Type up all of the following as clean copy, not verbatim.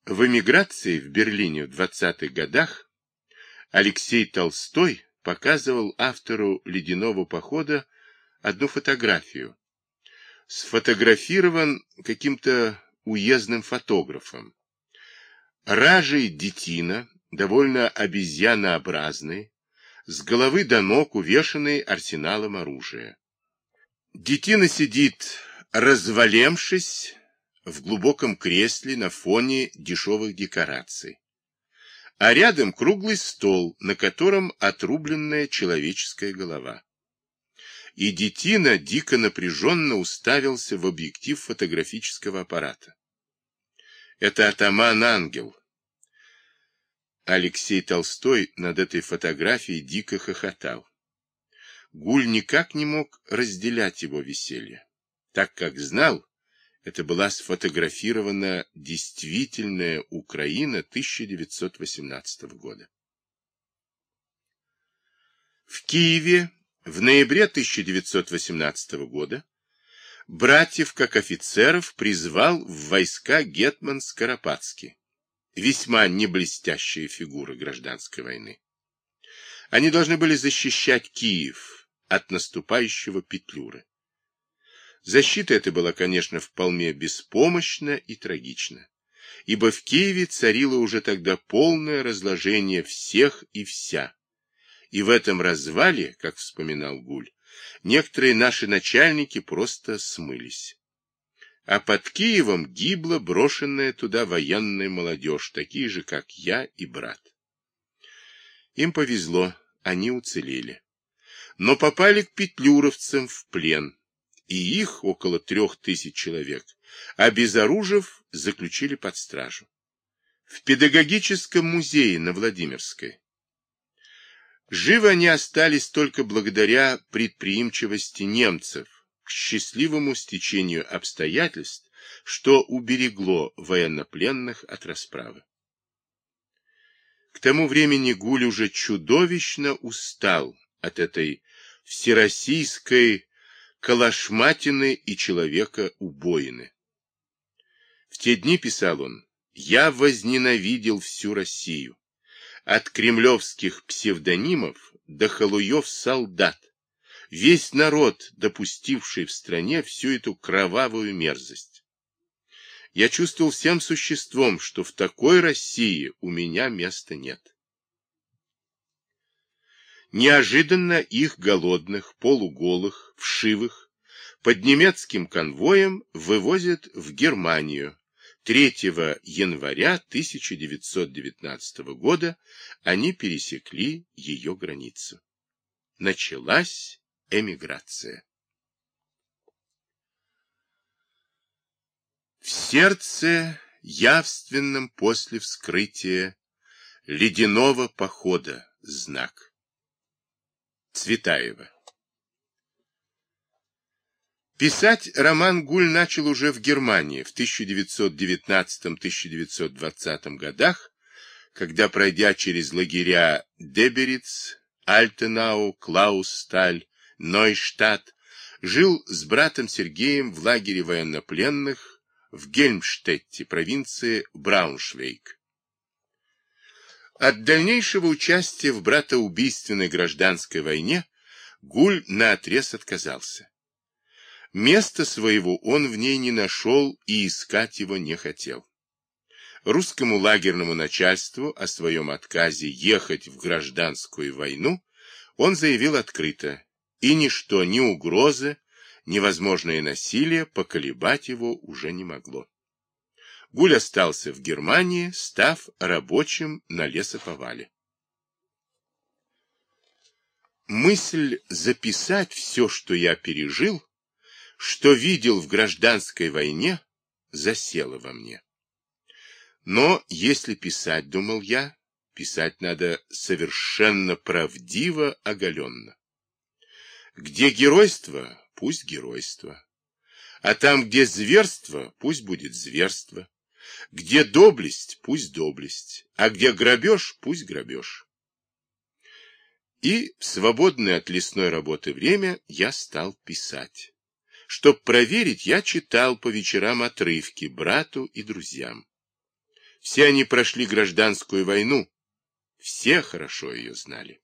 В эмиграции в Берлине в 20-х годах Алексей Толстой показывал автору «Ледяного похода» одну фотографию. Сфотографирован каким-то уездным фотографом. Ражий детина, довольно обезьянообразный, с головы до ног увешанный арсеналом оружия. Детина сидит, развалемшись, в глубоком кресле на фоне дешевых декораций. А рядом круглый стол, на котором отрубленная человеческая голова. И детина дико напряженно уставился в объектив фотографического аппарата. Это атаман-ангел. Алексей Толстой над этой фотографией дико хохотал. Гуль никак не мог разделять его веселье, так как знал, это была сфотографирована действительная Украина 1918 года. В Киеве в ноябре 1918 года братьев как офицеров призвал в войска гетман Скоропадский, весьма неблестящая фигура гражданской войны. Они должны были защищать Киев от наступающего Петлюры. Защита эта была, конечно, вполне беспомощна и трагична, ибо в Киеве царило уже тогда полное разложение всех и вся. И в этом развале, как вспоминал Гуль, некоторые наши начальники просто смылись. А под Киевом гибла брошенная туда военная молодежь, такие же, как я и брат. Им повезло, они уцелели. Но попали к петлюровцам в плен. И их, около 3000 человек, обезоружив, заключили под стражу. В педагогическом музее на Владимирской. Живы они остались только благодаря предприимчивости немцев, к счастливому стечению обстоятельств, что уберегло военнопленных от расправы. К тому времени Гуль уже чудовищно устал от этой всероссийской калашматины и человека-убоины. В те дни, писал он, я возненавидел всю Россию, от кремлевских псевдонимов до халуев-солдат, весь народ, допустивший в стране всю эту кровавую мерзость. Я чувствовал всем существом, что в такой России у меня места нет. Неожиданно их голодных, полуголых, вшивых, под немецким конвоем вывозят в Германию. 3 января 1919 года они пересекли ее границу. Началась эмиграция. В сердце явственном после вскрытия ледяного похода знак. Цветаева. Писать роман Гуль начал уже в Германии в 1919-1920 годах, когда, пройдя через лагеря Дебериц, Альтенау, Клауссталь, Нойштадт, жил с братом Сергеем в лагере военнопленных в Гельмштетте, провинции Брауншвейг. От дальнейшего участия в братоубийственной гражданской войне Гуль наотрез отказался. Места своего он в ней не нашел и искать его не хотел. Русскому лагерному начальству о своем отказе ехать в гражданскую войну он заявил открыто, и ничто, ни угрозы, ни возможное насилие поколебать его уже не могло. Гуль остался в Германии, став рабочим на лесоповале. Мысль записать все, что я пережил, что видел в гражданской войне, засела во мне. Но если писать, думал я, писать надо совершенно правдиво, оголенно. Где геройство, пусть геройство. А там, где зверство, пусть будет зверство. Где доблесть, пусть доблесть. А где грабеж, пусть грабеж. И в свободное от лесной работы время я стал писать. Чтоб проверить, я читал по вечерам отрывки брату и друзьям. Все они прошли гражданскую войну, все хорошо ее знали.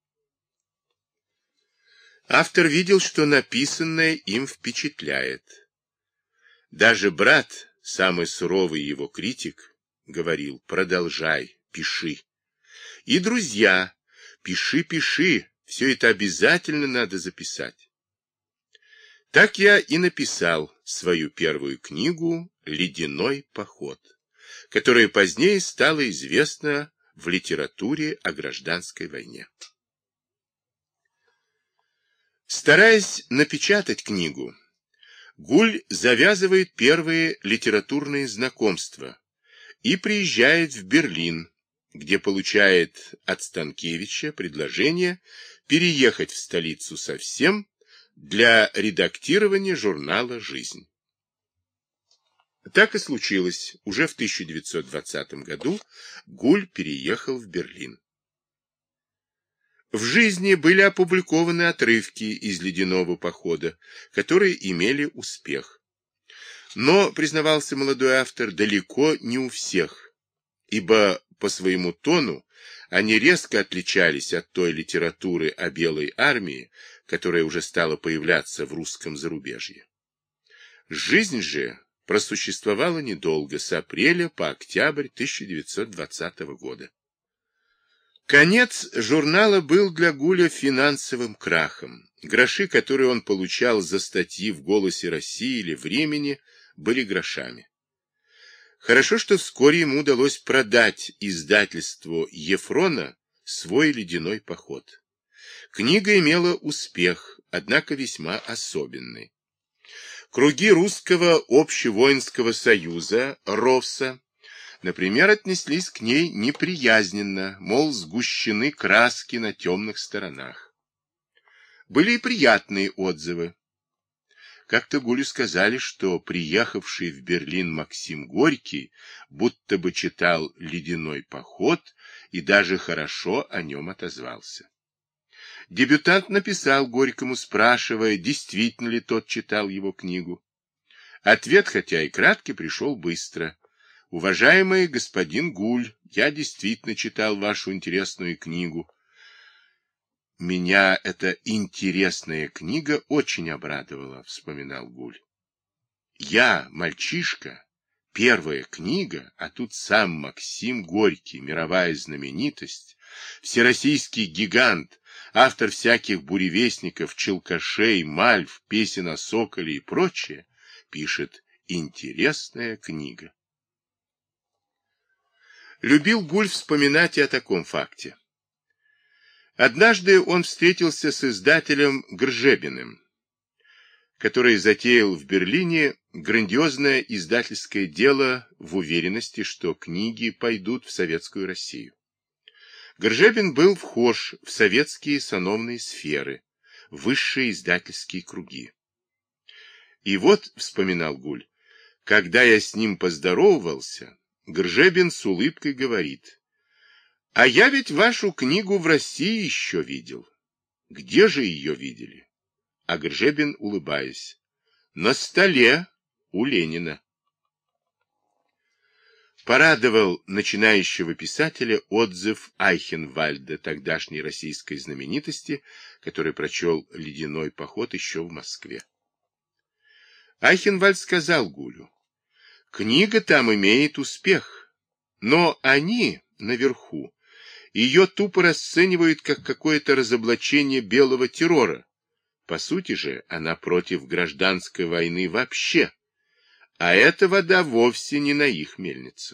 Автор видел, что написанное им впечатляет. Даже брат, самый суровый его критик, говорил: продолжай, пиши. И друзья: пиши, пиши, все это обязательно надо записать. Так я и написал свою первую книгу «Ледяной поход», которая позднее стала известна в литературе о гражданской войне. Стараясь напечатать книгу, Гуль завязывает первые литературные знакомства и приезжает в Берлин, где получает от Станкевича предложение переехать в столицу совсем для редактирования журнала «Жизнь». Так и случилось. Уже в 1920 году Гуль переехал в Берлин. В «Жизни» были опубликованы отрывки из «Ледяного похода», которые имели успех. Но, признавался молодой автор, далеко не у всех, ибо по своему тону они резко отличались от той литературы о Белой армии, которая уже стала появляться в русском зарубежье. «Жизнь» же просуществовала недолго, с апреля по октябрь 1920 года. Конец журнала был для Гуля финансовым крахом. Гроши, которые он получал за статьи в «Голосе России» или «Времени», были грошами. Хорошо, что вскоре ему удалось продать издательству Ефрона свой «Ледяной поход». Книга имела успех, однако весьма особенный. Круги Русского общевоинского союза, РОВСа, например, отнеслись к ней неприязненно, мол, сгущены краски на темных сторонах. Были и приятные отзывы. Как-то Гулю сказали, что приехавший в Берлин Максим Горький будто бы читал «Ледяной поход» и даже хорошо о нем отозвался. Дебютант написал Горькому, спрашивая, действительно ли тот читал его книгу. Ответ, хотя и краткий, пришел быстро. «Уважаемый господин Гуль, я действительно читал вашу интересную книгу. Меня эта интересная книга очень обрадовала», — вспоминал Гуль. «Я, мальчишка, первая книга, а тут сам Максим Горький, мировая знаменитость, всероссийский гигант, автор всяких буревестников, челкашей, мальв, песен о соколе и прочее, пишет интересная книга». Любил Гуль вспоминать и о таком факте. Однажды он встретился с издателем Гржебиным, который затеял в Берлине грандиозное издательское дело в уверенности, что книги пойдут в советскую Россию. Гржебин был вхож в советские сановные сферы, высшие издательские круги. И вот, вспоминал Гуль, когда я с ним поздоровался, Гржебин с улыбкой говорит: «А я ведь вашу книгу в России еще видел». «Где же ее видели?» А Гржебин, улыбаясь: «На столе у Ленина». Порадовал начинающего писателя отзыв Айхенвальда, тогдашней российской знаменитости, который прочел «Ледяной поход» еще в Москве. Айхенвальд сказал Гулю: «Книга там имеет успех, но они наверху ее тупо расценивают как какое-то разоблачение белого террора. По сути же она против гражданской войны вообще, а эта вода вовсе не на их мельницу».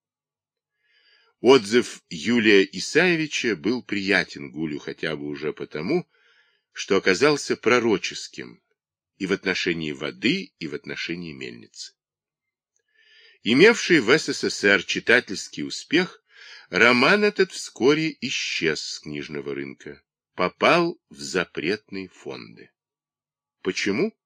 Отзыв Юлия Исаевича был приятен Гулю хотя бы уже потому, что оказался пророческим и в отношении воды, и в отношении мельницы. Имевший в СССР читательский успех, роман этот вскоре исчез с книжного рынка, попал в запретные фонды. Почему?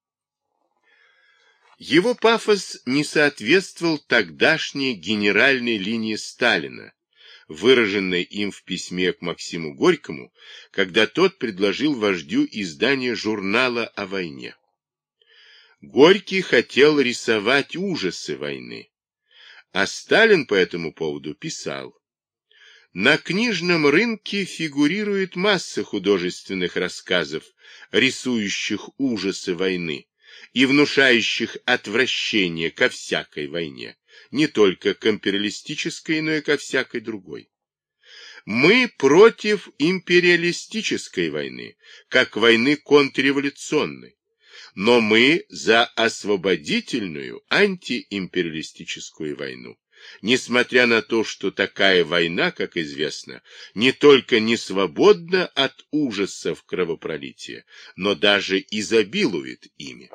Его пафос не соответствовал тогдашней генеральной линии Сталина, выраженной им в письме к Максиму Горькому, когда тот предложил вождю издание журнала о войне. Горький хотел рисовать ужасы войны, А Сталин по этому поводу писал: «На книжном рынке фигурирует масса художественных рассказов, рисующих ужасы войны и внушающих отвращение ко всякой войне, не только к империалистической, но и ко всякой другой. Мы против империалистической войны, как войны контрреволюционной, но мы за освободительную антиимпериалистическую войну, несмотря на то, что такая война, как известно, не только не свободна от ужасов кровопролития, но даже изобилует ими».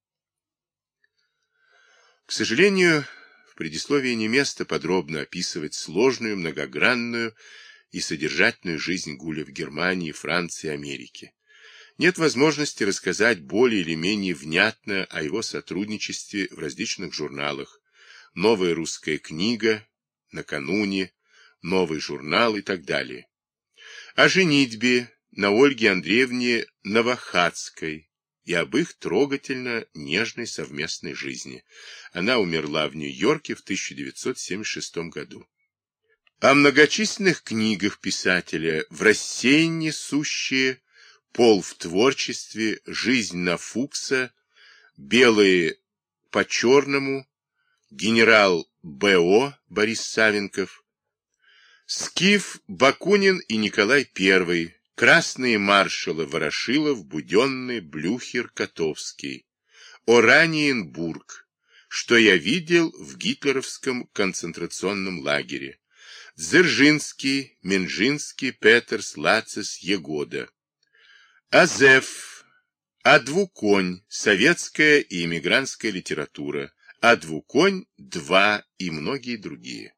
К сожалению, в предисловии не место подробно описывать сложную, многогранную и содержательную жизнь Гуля в Германии, Франции, Америке. Нет возможности рассказать более или менее внятно о его сотрудничестве в различных журналах: «Новая русская книга», «Накануне», «Новый журнал» и так далее. О женитьбе на Ольге Андреевне Новохадской и об их трогательно нежной совместной жизни. Она умерла в Нью-Йорке в 1976 году. О многочисленных книгах писателя: «В рассеянии сущие», «Пол в творчестве», «Жизнь на Фукса», «Белые по черному», «Генерал Б.О.» Борис Савенков, «Скиф», Бакунин и Николай I, «Красные маршалы» Ворошилов, Буденный, Блюхер, Котовский, «Ораниенбург», «Что я видел в гитлеровском концентрационном лагере», Дзержинский, Минжинский, Петерс, Лацис, Егода, Азеф, Адвуконь, советская и эмигрантская литература, Адвуконь 2 и многие другие.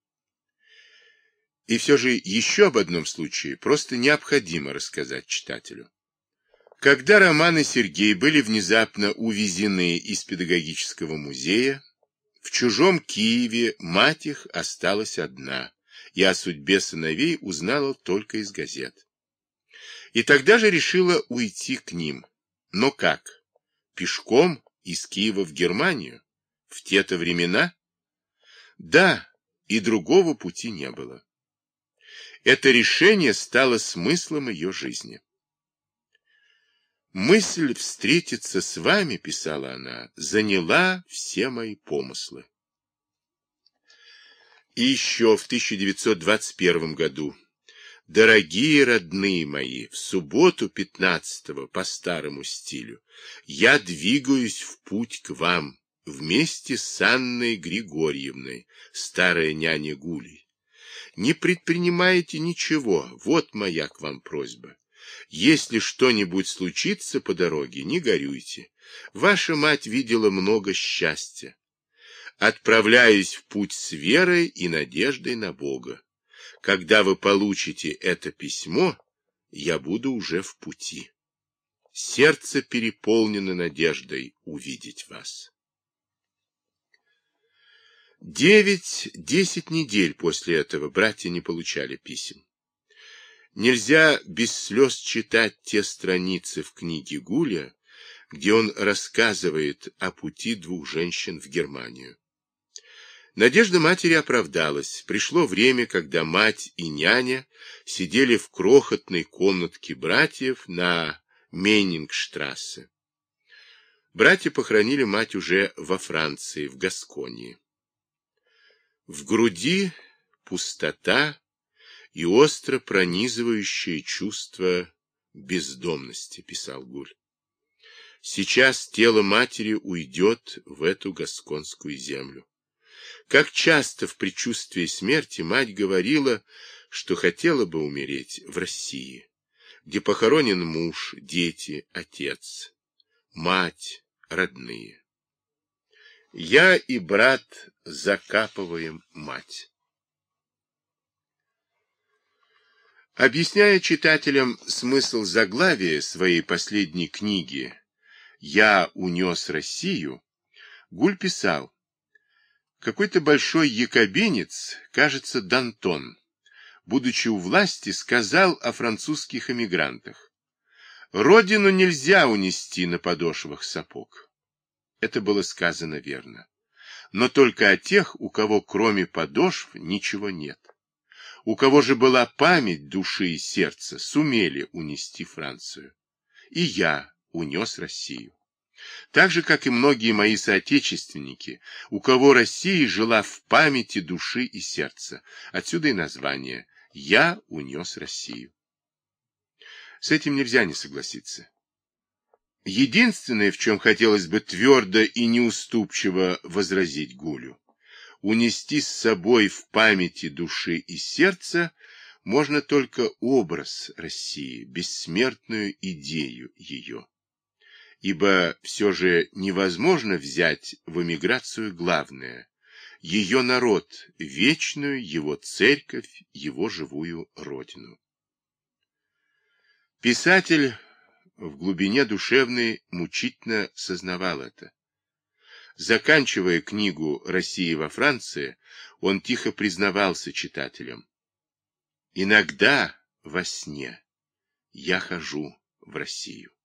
И все же еще об одном случае просто необходимо рассказать читателю. Когда Роман и Сергей были внезапно увезены из педагогического музея, в чужом Киеве мать их осталась одна, и о судьбе сыновей узнала только из газет. И тогда же решила уйти к ним. Но как? Пешком из Киева в Германию? В те-то времена? Да, и другого пути не было. Это решение стало смыслом ее жизни. «Мысль встретиться с вами, — писала она, — заняла все мои помыслы». И еще в 1921 году: «Дорогие родные мои, в субботу 15-го по старому стилю я двигаюсь в путь к вам вместе с Анной Григорьевной, старая няня Гулей. Не предпринимайте ничего, вот моя к вам просьба. Если что-нибудь случится по дороге, не горюйте. Ваша мать видела много счастья. Отправляюсь в путь с верой и надеждой на Бога. Когда вы получите это письмо, я буду уже в пути. Сердце переполнено надеждой увидеть вас». 9-10 недель после этого братья не получали писем. Нельзя без слез читать те страницы в книге Гуля, где он рассказывает о пути двух женщин в Германию. Надежда матери оправдалась. Пришло время, когда мать и няня сидели в крохотной комнатке братьев на Мейнингштрассе. Братья похоронили мать уже во Франции, в Гасконии. В груди пустота и остро пронизывающее чувство бездомности, писал Гуль. Сейчас тело матери уйдет в эту гасконскую землю. Как часто в предчувствии смерти мать говорила, что хотела бы умереть в России, где похоронен муж, дети, отец, мать, родные. Я и брат закапываем мать. Объясняя читателям смысл заглавия своей последней книги «Я унес Россию», Гуль писал: «Какой-то большой якобинец, кажется, Дантон, будучи у власти, сказал о французских эмигрантах: родину нельзя унести на подошвах сапог». Это было сказано верно. но только о тех, у кого кроме подошв ничего нет. У кого же была память души и сердца, сумели унести Францию. И я унес Россию. Так же, как и многие мои соотечественники, у кого Россия жила в памяти души и сердца. Отсюда и название «Я унес Россию». С этим нельзя не согласиться. Единственное, в чем хотелось бы твердо и неуступчиво возразить Гулю, унести с собой в памяти души и сердца можно только образ России, бессмертную идею ее. Ибо все же невозможно взять в эмиграцию главное – ее народ, вечную его церковь, его живую родину. Писатель в глубине душевной мучительно сознавал это. Заканчивая книгу «Россия во Франции», он тихо признавался читателям: «Иногда во сне я хожу в Россию».